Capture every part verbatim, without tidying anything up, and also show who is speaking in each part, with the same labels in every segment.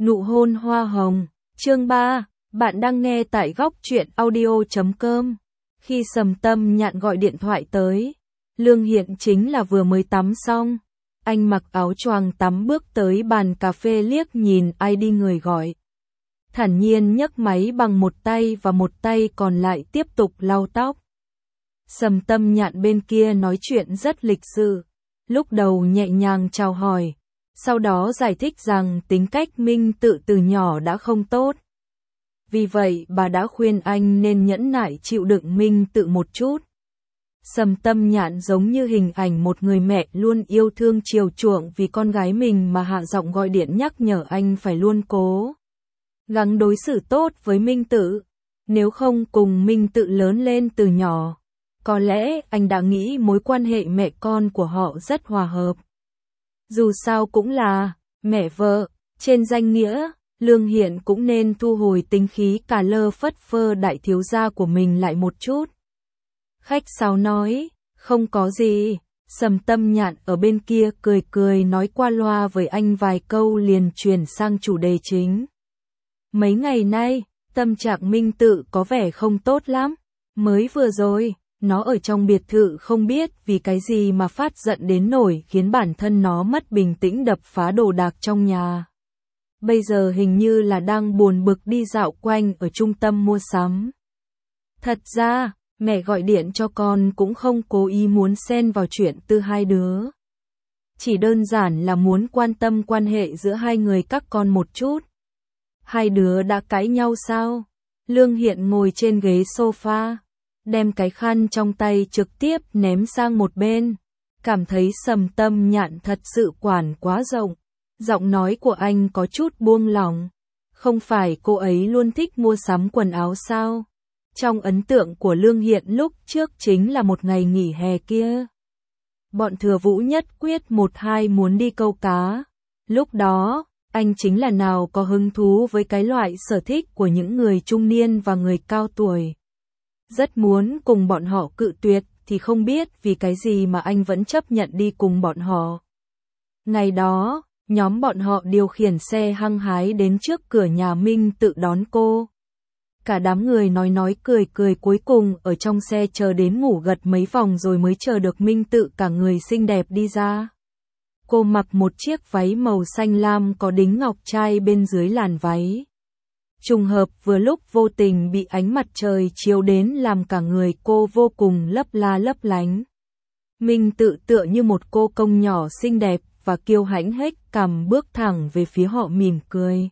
Speaker 1: Nụ hôn hoa hồng, chương ba, bạn đang nghe tại góc truyện audio chấm com. Khi Sầm Tâm Nhạn gọi điện thoại tới, Lương Hiện chính là vừa mới tắm xong. Anh mặc áo choàng tắm bước tới bàn cà phê liếc nhìn i đê người gọi. Thản nhiên nhấc máy bằng một tay và một tay còn lại tiếp tục lau tóc. Sầm Tâm Nhạn bên kia nói chuyện rất lịch sự, lúc đầu nhẹ nhàng chào hỏi, sau đó giải thích rằng tính cách Minh Tự từ nhỏ đã không tốt. Vì vậy bà đã khuyên anh nên nhẫn nại chịu đựng Minh Tự một chút. Sầm Tâm Nhạn giống như hình ảnh một người mẹ luôn yêu thương chiều chuộng vì con gái mình mà hạ giọng gọi điện nhắc nhở anh phải luôn cố gắng đối xử tốt với Minh Tự. Nếu không cùng Minh Tự lớn lên từ nhỏ, có lẽ anh đã nghĩ mối quan hệ mẹ con của họ rất hòa hợp. Dù sao cũng là mẹ vợ, trên danh nghĩa, Lương Hiện cũng nên thu hồi tính khí cà lơ phất phơ đại thiếu gia của mình lại một chút. Khách sáo nói, không có gì. Sầm Tâm Nhạn ở bên kia cười cười nói qua loa với anh vài câu liền chuyển sang chủ đề chính. Mấy ngày nay, tâm trạng Minh Tự có vẻ không tốt lắm. Mới vừa rồi, nó ở trong biệt thự không biết vì cái gì mà phát giận đến nổi khiến bản thân nó mất bình tĩnh đập phá đồ đạc trong nhà. Bây giờ hình như là đang buồn bực đi dạo quanh ở trung tâm mua sắm. Thật ra, mẹ gọi điện cho con cũng không cố ý muốn xen vào chuyện từ hai đứa. Chỉ đơn giản là muốn quan tâm quan hệ giữa hai người các con một chút. Hai đứa đã cãi nhau sao? Lương Hiện ngồi trên ghế sofa, đem cái khăn trong tay trực tiếp ném sang một bên. Cảm thấy Sầm Tâm Nhạn thật sự quản quá rộng. Giọng nói của anh có chút buông lỏng. Không phải cô ấy luôn thích mua sắm quần áo sao? Trong ấn tượng của Lương Hiện lúc trước chính là một ngày nghỉ hè kia. Bọn Thừa Vũ nhất quyết một hai muốn đi câu cá. Lúc đó, anh chính là nào có hứng thú với cái loại sở thích của những người trung niên và người cao tuổi. Rất muốn cùng bọn họ cự tuyệt thì không biết vì cái gì mà anh vẫn chấp nhận đi cùng bọn họ. Ngày đó, nhóm bọn họ điều khiển xe hăng hái đến trước cửa nhà Minh Tự đón cô. Cả đám người nói nói cười cười cuối cùng ở trong xe chờ đến ngủ gật mấy vòng rồi mới chờ được Minh Tự cả người xinh đẹp đi ra. Cô mặc một chiếc váy màu xanh lam có đính ngọc trai bên dưới làn váy. Trùng hợp vừa lúc vô tình bị ánh mặt trời chiếu đến làm cả người cô vô cùng lấp la lấp lánh. Minh Tự tựa như một cô công nhỏ xinh đẹp và kiêu hãnh hếch cằm bước thẳng về phía họ mỉm cười.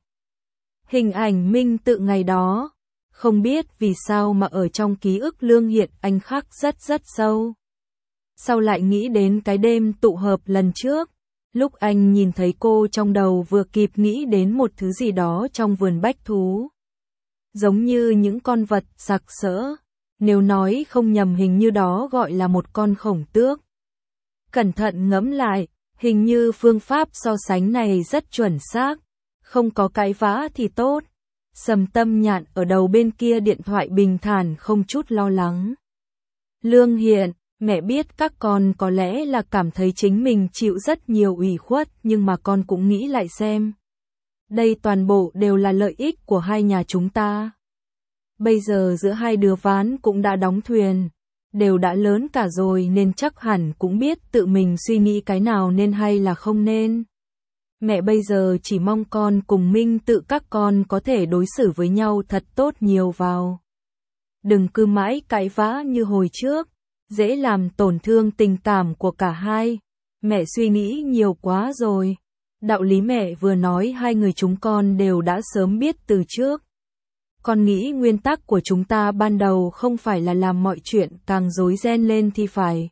Speaker 1: Hình ảnh Minh Tự ngày đó, không biết vì sao mà ở trong ký ức Lương Hiện anh khắc rất rất sâu. Sau lại nghĩ đến cái đêm tụ hợp lần trước, lúc anh nhìn thấy cô trong đầu vừa kịp nghĩ đến một thứ gì đó trong vườn bách thú. Giống như những con vật sặc sỡ, nếu nói không nhầm hình như đó gọi là một con khổng tước. Cẩn thận ngẫm lại, hình như phương pháp so sánh này rất chuẩn xác, không có cãi vã thì tốt. Sầm Tâm Nhạn ở đầu bên kia điện thoại bình thản không chút lo lắng. Lương Hiện, mẹ biết các con có lẽ là cảm thấy chính mình chịu rất nhiều ủy khuất nhưng mà con cũng nghĩ lại xem. Đây toàn bộ đều là lợi ích của hai nhà chúng ta. Bây giờ giữa hai đứa ván cũng đã đóng thuyền, đều đã lớn cả rồi nên chắc hẳn cũng biết tự mình suy nghĩ cái nào nên hay là không nên. Mẹ bây giờ chỉ mong con cùng Minh Tự các con có thể đối xử với nhau thật tốt nhiều vào. Đừng cứ mãi cãi vã như hồi trước, dễ làm tổn thương tình cảm của cả hai. Mẹ suy nghĩ nhiều quá rồi. Đạo lý mẹ vừa nói hai người chúng con đều đã sớm biết từ trước. Con nghĩ nguyên tắc của chúng ta ban đầu không phải là làm mọi chuyện càng rối ren lên thì phải.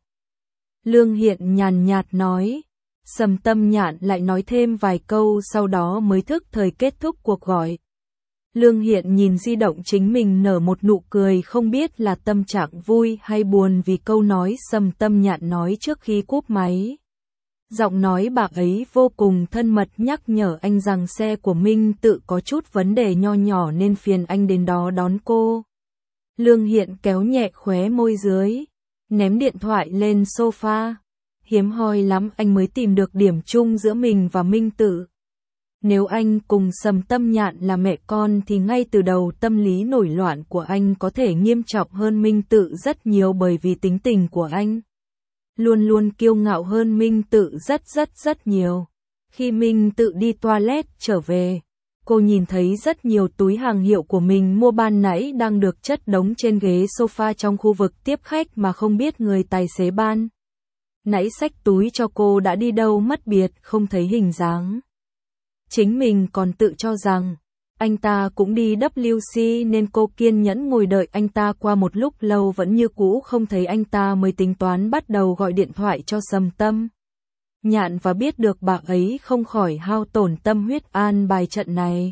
Speaker 1: Lương Hiện nhàn nhạt nói. Sầm Tâm Nhạn lại nói thêm vài câu sau đó mới thức thời kết thúc cuộc gọi. Lương Hiện nhìn di động chính mình nở một nụ cười không biết là tâm trạng vui hay buồn vì câu nói Sầm Tâm Nhạn nói trước khi cúp máy. Giọng nói bà ấy vô cùng thân mật nhắc nhở anh rằng xe của Minh Tự có chút vấn đề nho nhỏ nên phiền anh đến đó đón cô. Lương Hiện kéo nhẹ khóe môi dưới, ném điện thoại lên sofa. Hiếm hoi lắm anh mới tìm được điểm chung giữa mình và Minh Tự. Nếu anh cùng Sầm Tâm Nhạn là mẹ con thì ngay từ đầu tâm lý nổi loạn của anh có thể nghiêm trọng hơn Minh Tự rất nhiều, bởi vì tính tình của anh luôn luôn kiêu ngạo hơn Minh Tự rất rất rất nhiều. Khi Minh Tự đi toilet trở về, cô nhìn thấy rất nhiều túi hàng hiệu của mình mua ban nãy đang được chất đống trên ghế sofa trong khu vực tiếp khách mà không biết người tài xế ban nãy xách túi cho cô đã đi đâu mất biệt không thấy hình dáng. Chính mình còn tự cho rằng anh ta cũng đi W C nên cô kiên nhẫn ngồi đợi anh ta qua một lúc lâu vẫn như cũ không thấy anh ta mới tính toán bắt đầu gọi điện thoại cho Sầm Tâm Nhạn và biết được bà ấy không khỏi hao tổn tâm huyết an bài trận này.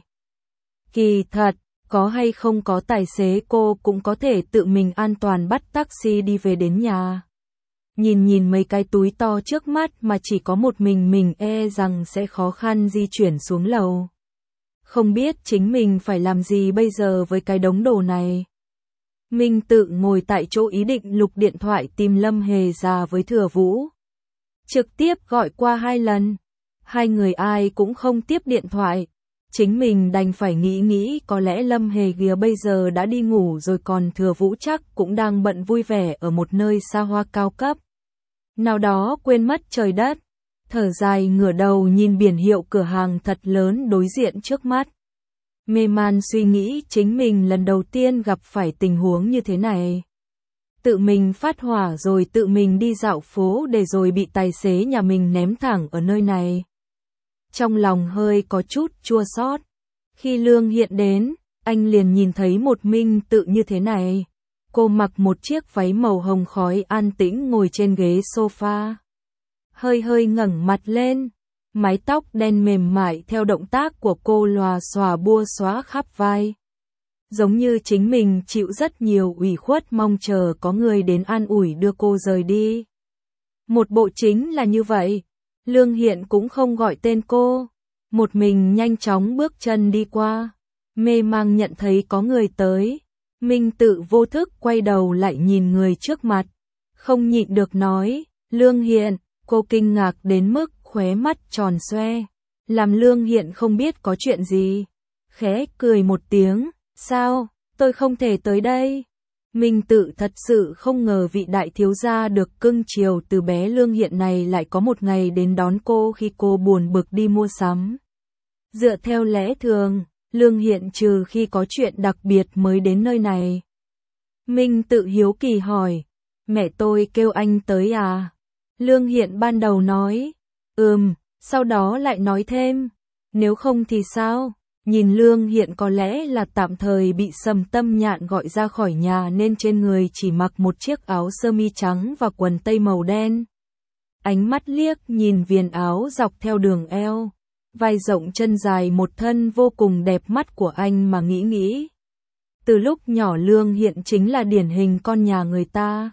Speaker 1: Kỳ thật, có hay không có tài xế cô cũng có thể tự mình an toàn bắt taxi đi về đến nhà. Nhìn nhìn mấy cái túi to trước mắt mà chỉ có một mình mình e rằng sẽ khó khăn di chuyển xuống lầu. Không biết chính mình phải làm gì bây giờ với cái đống đồ này. Minh Tự ngồi tại chỗ ý định lục điện thoại tìm Lâm Hề già với Thừa Vũ. Trực tiếp gọi qua hai lần. Hai người ai cũng không tiếp điện thoại. Chính mình đành phải nghĩ nghĩ có lẽ Lâm Hề kia bây giờ đã đi ngủ rồi, còn Thừa Vũ chắc cũng đang bận vui vẻ ở một nơi xa hoa cao cấp nào đó quên mất trời đất. Thở dài ngửa đầu nhìn biển hiệu cửa hàng thật lớn đối diện trước mắt. Mê man suy nghĩ chính mình lần đầu tiên gặp phải tình huống như thế này. Tự mình phát hỏa rồi tự mình đi dạo phố để rồi bị tài xế nhà mình ném thẳng ở nơi này. Trong lòng hơi có chút chua xót. Khi Lương Hiện đến, anh liền nhìn thấy một Minh Tự như thế này. Cô mặc một chiếc váy màu hồng khói an tĩnh ngồi trên ghế sofa. Hơi hơi ngẩng mặt lên, mái tóc đen mềm mại theo động tác của cô lòa xòa bua xóa khắp vai. Giống như chính mình chịu rất nhiều ủy khuất mong chờ có người đến an ủi đưa cô rời đi. Một bộ chính là như vậy, Lương Hiện cũng không gọi tên cô, một mình nhanh chóng bước chân đi qua, mê mang nhận thấy có người tới. Minh Tự vô thức quay đầu lại nhìn người trước mặt, không nhịn được nói, Lương Hiện. Cô kinh ngạc đến mức khóe mắt tròn xoe, làm Lương Hiện không biết có chuyện gì. Khẽ cười một tiếng, sao, tôi không thể tới đây. Minh Tự thật sự không ngờ vị đại thiếu gia được cưng chiều từ bé Lương Hiện này lại có một ngày đến đón cô khi cô buồn bực đi mua sắm. Dựa theo lẽ thường, Lương Hiện trừ khi có chuyện đặc biệt mới đến nơi này. Minh Tự hiếu kỳ hỏi, mẹ tôi kêu anh tới à? Lương Hiện ban đầu nói, ừm, sau đó lại nói thêm, nếu không thì sao? Nhìn Lương Hiện có lẽ là tạm thời bị Sầm Tâm Nhạn gọi ra khỏi nhà nên trên người chỉ mặc một chiếc áo sơ mi trắng và quần tây màu đen. Ánh mắt liếc nhìn viền áo dọc theo đường eo, vai rộng chân dài một thân vô cùng đẹp mắt của anh mà nghĩ nghĩ. Từ lúc nhỏ Lương Hiện chính là điển hình con nhà người ta.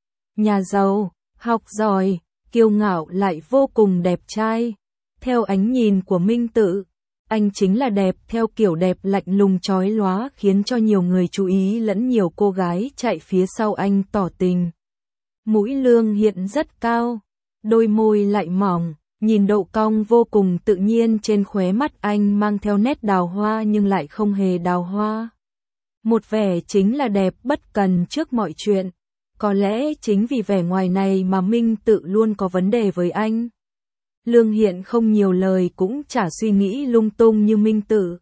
Speaker 1: Nhà giàu, học giỏi, kiêu ngạo lại vô cùng đẹp trai. Theo ánh nhìn của Minh Tự, anh chính là đẹp theo kiểu đẹp lạnh lùng chói lóa khiến cho nhiều người chú ý lẫn nhiều cô gái chạy phía sau anh tỏ tình. Mũi Lương Hiện rất cao, đôi môi lại mỏng, nhìn độ cong vô cùng tự nhiên trên khóe mắt anh mang theo nét đào hoa nhưng lại không hề đào hoa. Một vẻ chính là đẹp bất cần trước mọi chuyện. Có lẽ chính vì vẻ ngoài này mà Minh Tự luôn có vấn đề với anh. Lương Hiện không nhiều lời cũng chả suy nghĩ lung tung như Minh Tự.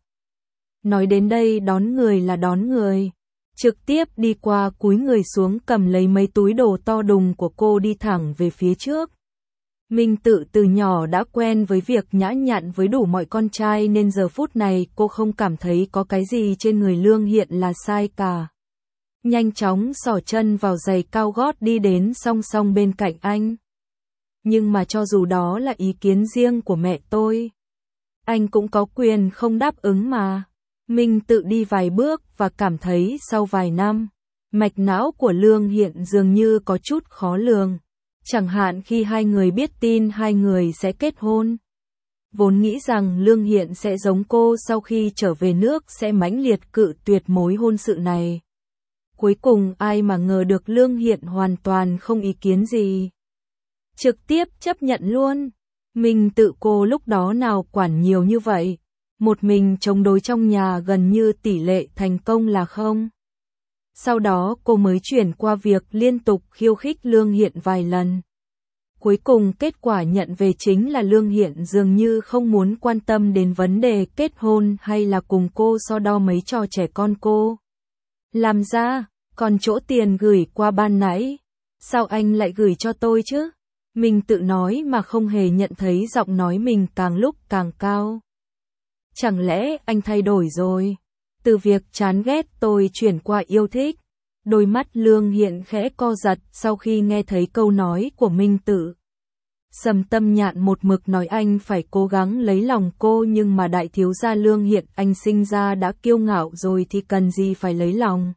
Speaker 1: Nói đến đây đón người là đón người. Trực tiếp đi qua cúi người xuống cầm lấy mấy túi đồ to đùng của cô đi thẳng về phía trước. Minh Tự từ nhỏ đã quen với việc nhã nhặn với đủ mọi con trai nên giờ phút này cô không cảm thấy có cái gì trên người Lương Hiện là sai cả. Nhanh chóng xỏ chân vào giày cao gót đi đến song song bên cạnh anh. Nhưng mà cho dù đó là ý kiến riêng của mẹ tôi, anh cũng có quyền không đáp ứng mà. Minh Tự đi vài bước và cảm thấy sau vài năm, mạch não của Lương Hiện dường như có chút khó lường. Chẳng hạn khi hai người biết tin hai người sẽ kết hôn. Vốn nghĩ rằng Lương Hiện sẽ giống cô sau khi trở về nước sẽ mãnh liệt cự tuyệt mối hôn sự này. Cuối cùng ai mà ngờ được Lương Hiện hoàn toàn không ý kiến gì. Trực tiếp chấp nhận luôn. Minh Tự cô lúc đó nào quản nhiều như vậy, một mình chống đối trong nhà gần như tỷ lệ thành công là không. Sau đó cô mới chuyển qua việc liên tục khiêu khích Lương Hiện vài lần. Cuối cùng kết quả nhận về chính là Lương Hiện dường như không muốn quan tâm đến vấn đề kết hôn hay là cùng cô so đo mấy trò trẻ con cô làm ra, còn chỗ tiền gửi qua ban nãy, sao anh lại gửi cho tôi chứ? Mình tự nói mà không hề nhận thấy giọng nói mình càng lúc càng cao. Chẳng lẽ anh thay đổi rồi? Từ việc chán ghét tôi chuyển qua yêu thích. Đôi mắt Lương Hiện khẽ co giật sau khi nghe thấy câu nói của Minh Tự. Sầm Tâm Nhạn một mực nói anh phải cố gắng lấy lòng cô, nhưng mà đại thiếu gia Lương Hiện anh sinh ra đã kiêu ngạo rồi thì cần gì phải lấy lòng.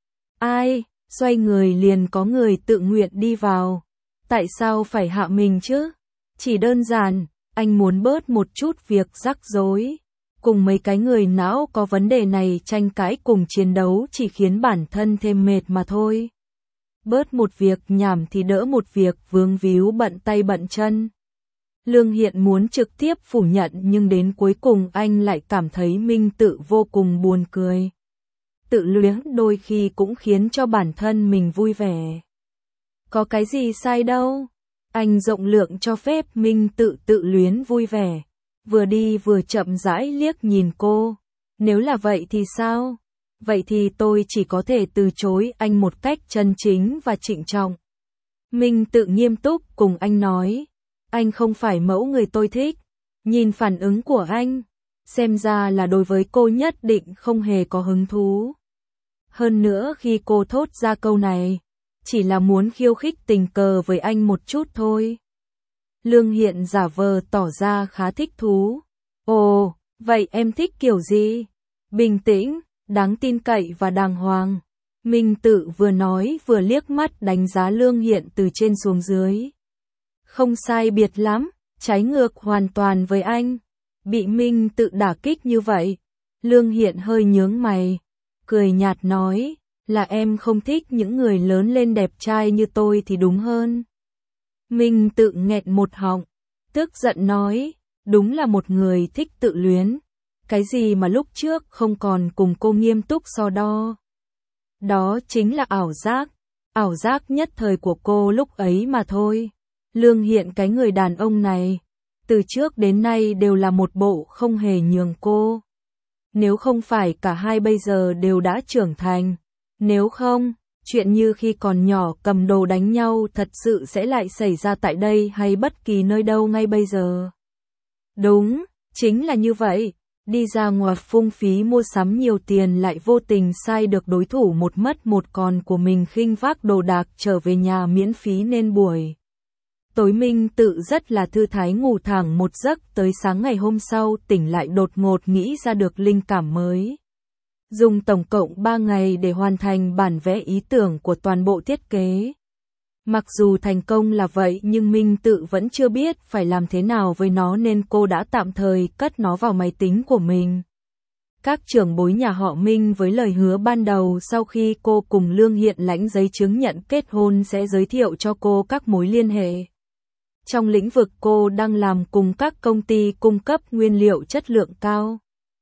Speaker 1: Ai, xoay người liền có người tự nguyện đi vào. Tại sao phải hạ mình chứ? Chỉ đơn giản, anh muốn bớt một chút việc rắc rối. Cùng mấy cái người não có vấn đề này tranh cãi cùng chiến đấu chỉ khiến bản thân thêm mệt mà thôi. Bớt một việc nhảm thì đỡ một việc vướng víu bận tay bận chân. Lương Hiện muốn trực tiếp phủ nhận nhưng đến cuối cùng anh lại cảm thấy Minh Tự vô cùng buồn cười. Tự luyến đôi khi cũng khiến cho bản thân mình vui vẻ. Có cái gì sai đâu. Anh rộng lượng cho phép Minh Tự tự luyến vui vẻ. Vừa đi vừa chậm rãi liếc nhìn cô. Nếu là vậy thì sao? Vậy thì tôi chỉ có thể từ chối anh một cách chân chính và trịnh trọng. Minh Tự nghiêm túc cùng anh nói. Anh không phải mẫu người tôi thích. Nhìn phản ứng của anh, xem ra là đối với cô nhất định không hề có hứng thú. Hơn nữa khi cô thốt ra câu này, chỉ là muốn khiêu khích tình cờ với anh một chút thôi. Lương Hiện giả vờ tỏ ra khá thích thú. Ồ, vậy em thích kiểu gì? Bình tĩnh, đáng tin cậy và đàng hoàng. Minh Tự vừa nói vừa liếc mắt đánh giá Lương Hiện từ trên xuống dưới. Không sai biệt lắm, trái ngược hoàn toàn với anh. Bị Minh Tự đả kích như vậy, Lương Hiện hơi nhướng mày, cười nhạt nói, là em không thích những người lớn lên đẹp trai như tôi thì đúng hơn. Minh Tự nghẹn một họng, tức giận nói, đúng là một người thích tự luyến. Cái gì mà lúc trước không còn cùng cô nghiêm túc so đo. Đó chính là ảo giác, ảo giác nhất thời của cô lúc ấy mà thôi. Lương Hiện cái người đàn ông này, từ trước đến nay đều là một bộ không hề nhường cô. Nếu không phải cả hai bây giờ đều đã trưởng thành, nếu không, chuyện như khi còn nhỏ cầm đồ đánh nhau thật sự sẽ lại xảy ra tại đây hay bất kỳ nơi đâu ngay bây giờ. Đúng, chính là như vậy, đi ra ngoài phung phí mua sắm nhiều tiền lại vô tình sai được đối thủ một mất một còn của mình khinh vác đồ đạc trở về nhà miễn phí nên buổi tối Minh Tự rất là thư thái ngủ thẳng một giấc tới sáng ngày hôm sau tỉnh lại đột ngột nghĩ ra được linh cảm mới. Dùng tổng cộng ba ngày để hoàn thành bản vẽ ý tưởng của toàn bộ thiết kế. Mặc dù thành công là vậy nhưng Minh Tự vẫn chưa biết phải làm thế nào với nó nên cô đã tạm thời cất nó vào máy tính của mình. Các trưởng bối nhà họ Minh với lời hứa ban đầu sau khi cô cùng Lương Hiện lãnh giấy chứng nhận kết hôn sẽ giới thiệu cho cô các mối liên hệ. Trong lĩnh vực cô đang làm cùng các công ty cung cấp nguyên liệu chất lượng cao.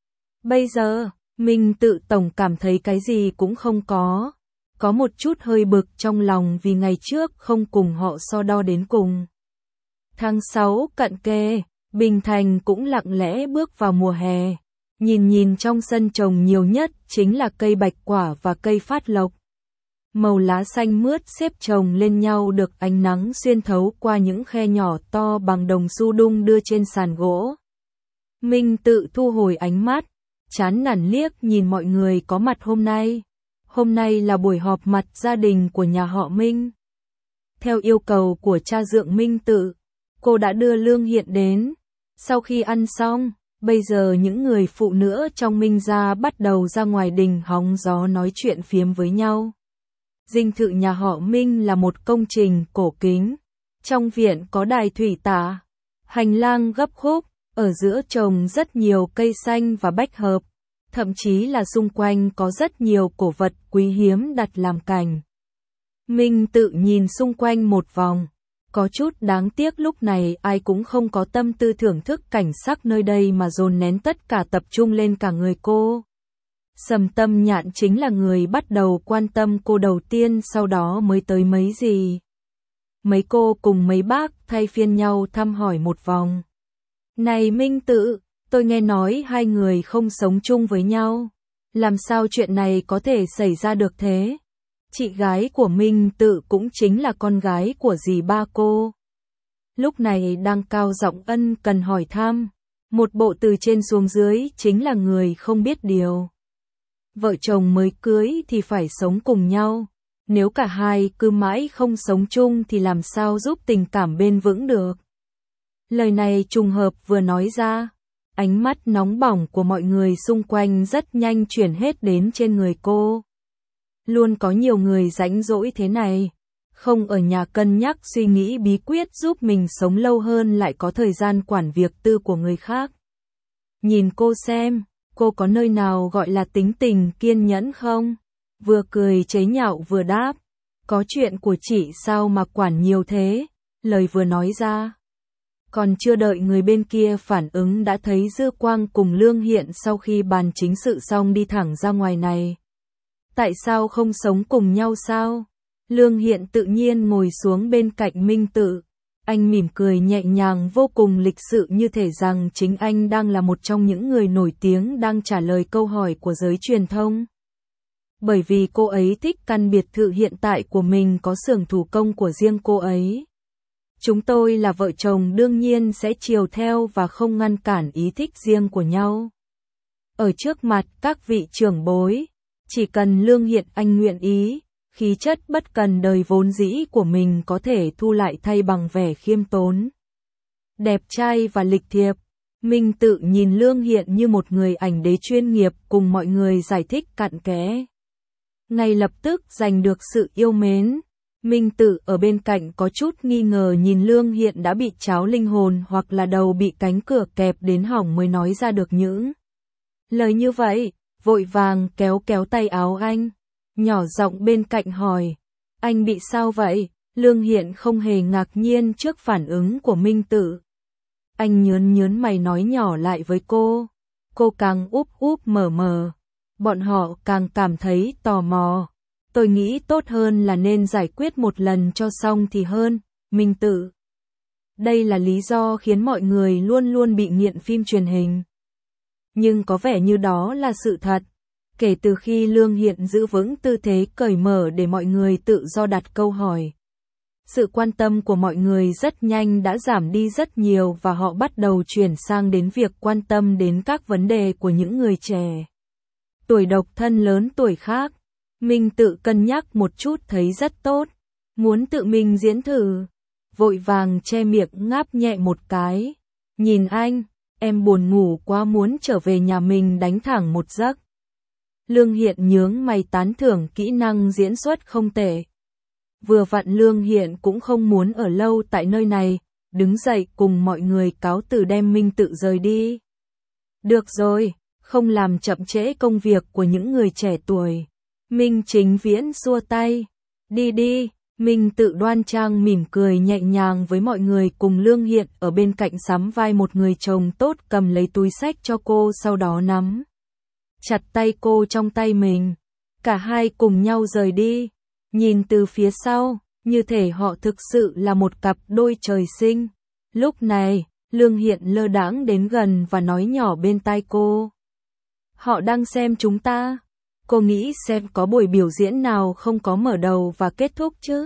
Speaker 1: Bây giờ, Minh Tự tổng cảm thấy cái gì cũng không có. Có một chút hơi bực trong lòng vì ngày trước không cùng họ so đo đến cùng. Tháng sáu cận kề, Bình Thành cũng lặng lẽ bước vào mùa hè. Nhìn nhìn trong sân trồng nhiều nhất chính là cây bạch quả và cây phát lộc. Màu lá xanh mướt xếp chồng lên nhau được ánh nắng xuyên thấu qua những khe nhỏ to bằng đồng xu đung đưa trên sàn gỗ. Minh Tự thu hồi ánh mắt, chán nản liếc nhìn mọi người có mặt hôm nay. Hôm nay là buổi họp mặt gia đình của nhà họ Minh. Theo yêu cầu của cha dượng Minh Tự, cô đã đưa Lương Hiện đến. Sau khi ăn xong, bây giờ những người phụ nữ trong Minh gia bắt đầu ra ngoài đình hóng gió nói chuyện phiếm với nhau. Dinh thự nhà họ Minh là một công trình cổ kính. Trong viện có đài thủy tạ, hành lang gấp khúc, ở giữa trồng rất nhiều cây xanh và bách hợp. Thậm chí là xung quanh có rất nhiều cổ vật quý hiếm đặt làm cảnh. Minh Tự nhìn xung quanh một vòng, Có chút đáng tiếc lúc này ai cũng không có tâm tư thưởng thức cảnh sắc nơi đây mà dồn nén tất cả tập trung lên cả người cô. Sầm Tâm Nhạn chính là người bắt đầu quan tâm cô đầu tiên, sau đó mới tới mấy dì. Mấy cô cùng mấy bác thay phiên nhau thăm hỏi một vòng. Này Minh Tự, tôi nghe nói hai người không sống chung với nhau. Làm sao chuyện này có thể xảy ra được thế? Chị gái của Minh Tự cũng chính là con gái của dì ba cô. Lúc này đang cao giọng ân cần hỏi thăm. Một bộ từ trên xuống dưới chính là người không biết điều. Vợ chồng mới cưới thì phải sống cùng nhau. Nếu cả hai cứ mãi không sống chung thì làm sao giúp tình cảm bền vững được. Lời này trùng hợp vừa nói ra. Ánh mắt nóng bỏng của mọi người xung quanh rất nhanh chuyển hết đến trên người cô. Luôn có nhiều người rãnh rỗi thế này. Không ở nhà cân nhắc suy nghĩ bí quyết giúp mình sống lâu hơn lại có thời gian quản việc tư của người khác. Nhìn cô xem, cô có nơi nào gọi là tính tình kiên nhẫn không? Vừa cười chế nhạo vừa đáp. Có chuyện của chị sao mà quản nhiều thế? Lời vừa nói ra. Còn chưa đợi người bên kia phản ứng đã thấy Dư Quang cùng Lương Hiện sau khi bàn chính sự xong đi thẳng ra ngoài này. Tại sao không sống cùng nhau sao? Lương Hiện tự nhiên ngồi xuống bên cạnh Minh Tự. Anh mỉm cười nhẹ nhàng vô cùng lịch sự như thể rằng chính anh đang là một trong những người nổi tiếng đang trả lời câu hỏi của giới truyền thông. Bởi vì cô ấy thích căn biệt thự hiện tại của mình có xưởng thủ công của riêng cô ấy. Chúng tôi là vợ chồng đương nhiên sẽ chiều theo và không ngăn cản ý thích riêng của nhau. Ở trước mặt các vị trưởng bối, chỉ cần Lương Hiện anh nguyện ý, khí chất bất cần đời vốn dĩ của mình có thể thu lại thay bằng vẻ khiêm tốn. Đẹp trai và lịch thiệp, Minh Tự nhìn Lương Hiện như một người ảnh đế chuyên nghiệp cùng mọi người giải thích cặn kẽ. Ngay lập tức giành được sự yêu mến. Minh Tự ở bên cạnh có chút nghi ngờ nhìn Lương Hiện đã bị cháo linh hồn hoặc là đầu bị cánh cửa kẹp đến hỏng mới nói ra được những lời như vậy, vội vàng kéo kéo tay áo anh, nhỏ giọng bên cạnh hỏi, anh bị sao vậy? Lương Hiện không hề ngạc nhiên trước phản ứng của Minh Tự. Anh nhớn nhớn mày nói nhỏ lại với cô, cô càng úp úp mở mở, bọn họ càng cảm thấy tò mò. Tôi nghĩ tốt hơn là nên giải quyết một lần cho xong thì hơn, Minh Tự. Đây là lý do khiến mọi người luôn luôn bị nghiện phim truyền hình. Nhưng có vẻ như đó là sự thật. Kể từ khi Lương Hiện giữ vững tư thế cởi mở để mọi người tự do đặt câu hỏi, sự quan tâm của mọi người rất nhanh đã giảm đi rất nhiều và họ bắt đầu chuyển sang đến việc quan tâm đến các vấn đề của những người trẻ. Tuổi độc thân lớn tuổi khác. Minh Tự cân nhắc một chút thấy rất tốt, muốn tự mình diễn thử, vội vàng che miệng ngáp nhẹ một cái. Nhìn anh, em buồn ngủ quá muốn trở về nhà mình đánh thẳng một giấc. Lương Hiện nhướng mày tán thưởng kỹ năng diễn xuất không tệ. Vừa vặn Lương Hiện cũng không muốn ở lâu tại nơi này, đứng dậy cùng mọi người cáo từ đem Minh Tự rời đi. Được rồi, không làm chậm trễ công việc của những người trẻ tuổi. Minh Chính Viễn xua tay. Đi đi, Minh Tự đoan trang mỉm cười nhẹ nhàng với mọi người cùng Lương Hiện ở bên cạnh sắm vai một người chồng tốt cầm lấy túi xách cho cô sau đó nắm chặt tay cô trong tay mình. Cả hai cùng nhau rời đi. Nhìn từ phía sau, như thể họ thực sự là một cặp đôi trời sinh. Lúc này, Lương Hiện lơ đãng đến gần và nói nhỏ bên tai cô. Họ đang xem chúng ta. Cô nghĩ xem có buổi biểu diễn nào không có mở đầu và kết thúc chứ?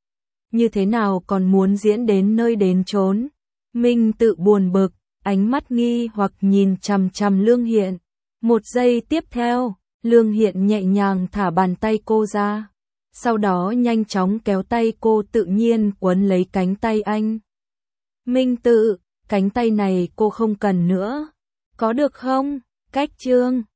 Speaker 1: Như thế nào còn muốn diễn đến nơi đến chốn? Minh Tự buồn bực, ánh mắt nghi hoặc nhìn chằm chằm Lương Hiện. Một giây tiếp theo, Lương Hiện nhẹ nhàng thả bàn tay cô ra. Sau đó nhanh chóng kéo tay cô tự nhiên quấn lấy cánh tay anh. Minh Tự, cánh tay này cô không cần nữa. Có được không? Cách chương